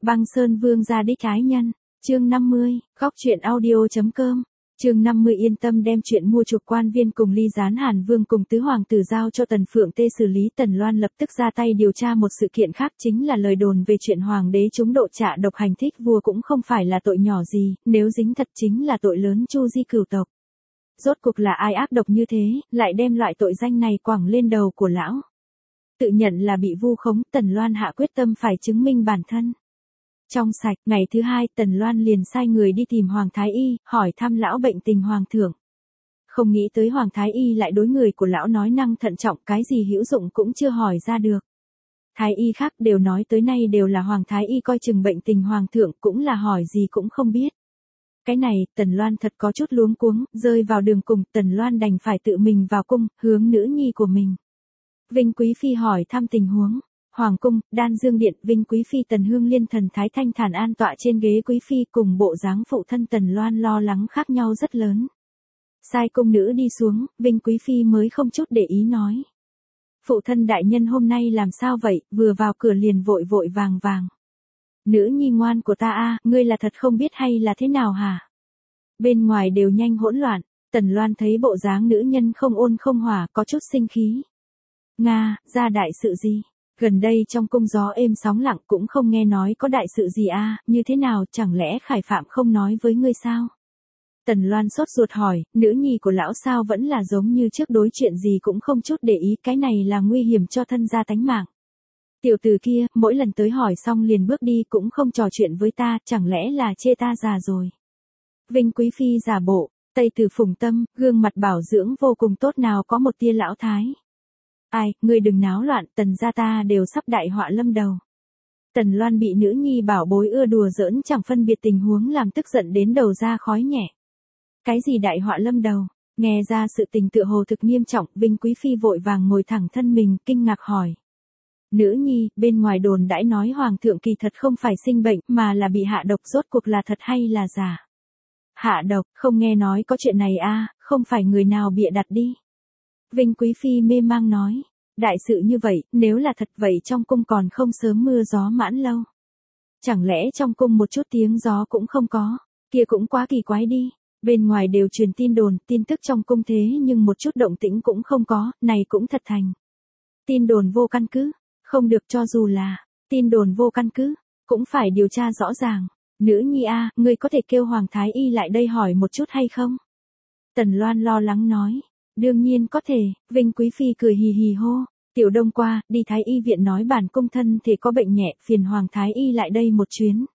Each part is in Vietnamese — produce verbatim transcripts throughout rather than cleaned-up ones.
Băng Sơn Vương gia đích ái nhân, chương năm mươi, góc truyện audio.com. Chương năm mươi yên tâm đem chuyện mua chuộc quan viên cùng ly gián Hàn Vương cùng tứ hoàng tử giao cho Tần Phượng Tê xử lý. Tần Loan lập tức ra tay điều tra một sự kiện khác, chính là lời đồn về chuyện hoàng đế trúng độ trạ độc hành thích vua cũng không phải là tội nhỏ gì, nếu dính thật chính là tội lớn chu di cửu tộc. Rốt cuộc là ai ác độc như thế, lại đem loại tội danh này quẳng lên đầu của lão. Tự nhận là bị vu khống, Tần Loan hạ quyết tâm phải chứng minh bản thân. Trong sạch, ngày thứ hai Tần Loan liền sai người đi tìm Hoàng Thái Y, hỏi thăm lão bệnh tình Hoàng thượng. Không nghĩ tới Hoàng Thái Y lại đối người của lão nói năng thận trọng, cái gì hữu dụng cũng chưa hỏi ra được. Thái Y khác đều nói tới nay đều là Hoàng Thái Y coi chừng bệnh tình Hoàng thượng, cũng là hỏi gì cũng không biết. Cái này, Tần Loan thật có chút luống cuống, rơi vào đường cùng, Tần Loan đành phải tự mình vào cung, hướng nữ nhi của mình. Vinh Quý Phi hỏi thăm tình huống. Hoàng cung, Đan Dương Điện, Vinh Quý Phi Tần Hương Liên thần thái thanh thản an tọa trên ghế Quý Phi, cùng bộ dáng phụ thân Tần Loan lo lắng khác nhau rất lớn. Sai cung nữ đi xuống, Vinh Quý Phi mới không chút để ý nói. Phụ thân đại nhân hôm nay làm sao vậy, vừa vào cửa liền vội vội vàng vàng. Nữ nhi ngoan của ta a, ngươi là thật không biết hay là thế nào hả? Bên ngoài đều nhanh hỗn loạn, Tần Loan thấy bộ dáng nữ nhân không ôn không hỏa, có chút sinh khí. Nga, ra đại sự gì? Gần đây trong cung gió êm sóng lặng, cũng không nghe nói có đại sự gì a, như thế nào, chẳng lẽ Khải Phạm không nói với ngươi sao? Tần Loan sốt ruột hỏi, nữ nhi của lão sao vẫn là giống như trước, đối chuyện gì cũng không chút để ý, cái này là nguy hiểm cho thân gia tánh mạng. Tiểu tử kia, mỗi lần tới hỏi xong liền bước đi, cũng không trò chuyện với ta, chẳng lẽ là chê ta già rồi? Vinh Quý Phi giả bộ, Tây Tử Phùng Tâm, gương mặt bảo dưỡng vô cùng tốt, nào có một tia lão thái. Ai, ngươi đừng náo loạn, Tần gia ta đều sắp đại họa lâm đầu. Tần Loan bị nữ nhi bảo bối ưa đùa giỡn chẳng phân biệt tình huống làm tức giận đến đầu ra khói nhẹ. Cái gì đại họa lâm đầu? Nghe ra sự tình tựa hồ thực nghiêm trọng, Vinh Quý Phi vội vàng ngồi thẳng thân mình, kinh ngạc hỏi. Nữ nhi, bên ngoài đồn đãi nói hoàng thượng kỳ thật không phải sinh bệnh, mà là bị hạ độc, rốt cuộc là thật hay là giả? Hạ độc, không nghe nói có chuyện này a, không phải người nào bịa đặt đi. Vinh Quý Phi mê mang nói, đại sự như vậy, nếu là thật vậy trong cung còn không sớm mưa gió mãn lâu. Chẳng lẽ trong cung một chút tiếng gió cũng không có, kia cũng quá kỳ quái đi, bên ngoài đều truyền tin đồn, tin tức trong cung thế nhưng một chút động tĩnh cũng không có, này cũng thật thành. Tin đồn vô căn cứ, không được, cho dù là tin đồn vô căn cứ, cũng phải điều tra rõ ràng. Nữ nhi a, ngươi có thể kêu Hoàng Thái Y lại đây hỏi một chút hay không? Tần Loan lo lắng nói. Đương nhiên có thể, Vinh Quý Phi cười hì hì hô, tiểu đông qua, đi Thái Y viện nói bản cung thân thể có bệnh nhẹ, phiền Hoàng Thái Y lại đây một chuyến.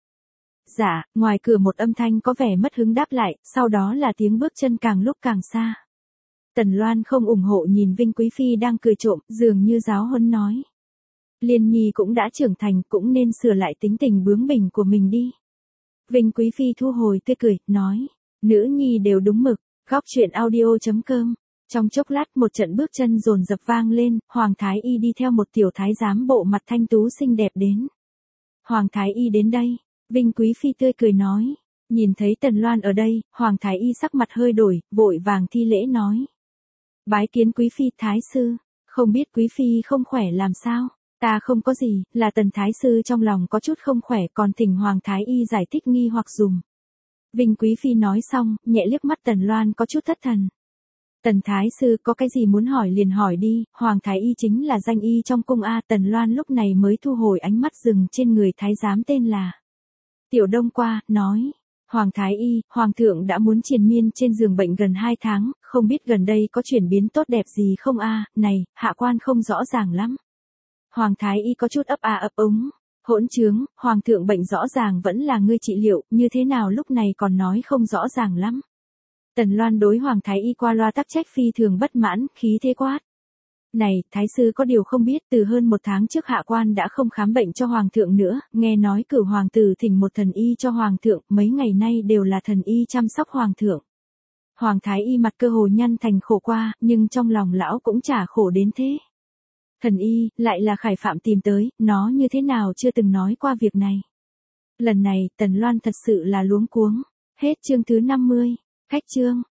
Dạ, ngoài cửa một âm thanh có vẻ mất hứng đáp lại, sau đó là tiếng bước chân càng lúc càng xa. Tần Loan không ủng hộ nhìn Vinh Quý Phi đang cười trộm, dường như giáo huấn nói. Liên Nhi cũng đã trưởng thành, cũng nên sửa lại tính tình bướng bỉnh của mình đi. Vinh Quý Phi thu hồi tươi cười, nói, nữ nhi đều đúng mực, góc truyện audio.com. Trong chốc lát một trận bước chân dồn dập vang lên, Hoàng Thái Y đi theo một tiểu thái giám bộ mặt thanh tú xinh đẹp đến. Hoàng Thái Y đến đây, Vinh Quý Phi tươi cười nói, nhìn thấy Tần Loan ở đây, Hoàng Thái Y sắc mặt hơi đổi, vội vàng thi lễ nói. Bái kiến Quý Phi, Thái Sư, không biết Quý Phi không khỏe làm sao? Ta không có gì, là Tần Thái Sư trong lòng có chút không khỏe, còn thỉnh Hoàng Thái Y giải thích nghi hoặc dùm. Vinh Quý Phi nói xong, nhẹ liếc mắt Tần Loan có chút thất thần. Tần Thái Sư có cái gì muốn hỏi liền hỏi đi, Hoàng Thái Y chính là danh y trong cung A. Tần Loan lúc này mới thu hồi ánh mắt dừng trên người thái giám tên là Tiểu Đông qua, nói, Hoàng Thái Y, Hoàng thượng đã muốn triền miên trên giường bệnh gần hai tháng, không biết gần đây có chuyển biến tốt đẹp gì không a? Này, hạ quan không rõ ràng lắm. Hoàng Thái Y có chút ấp a ấp úng, hỗn trướng, Hoàng thượng bệnh rõ ràng vẫn là ngươi trị liệu, như thế nào lúc này còn nói không rõ ràng lắm. Tần Loan đối Hoàng Thái Y qua loa tắc trách phi thường bất mãn, khí thế quát. Này, Thái Sư có điều không biết, từ hơn một tháng trước hạ quan đã không khám bệnh cho Hoàng thượng nữa, nghe nói cửu Hoàng tử thỉnh một thần y cho Hoàng thượng, mấy ngày nay đều là thần y chăm sóc Hoàng thượng. Hoàng Thái Y mặt cơ hồ nhăn thành khổ qua, nhưng trong lòng lão cũng chả khổ đến thế. Thần y, lại là Khải Phạm tìm tới, nó như thế nào chưa từng nói qua việc này. Lần này, Tần Loan thật sự là luống cuống. Hết chương thứ năm mươi. Khách chương.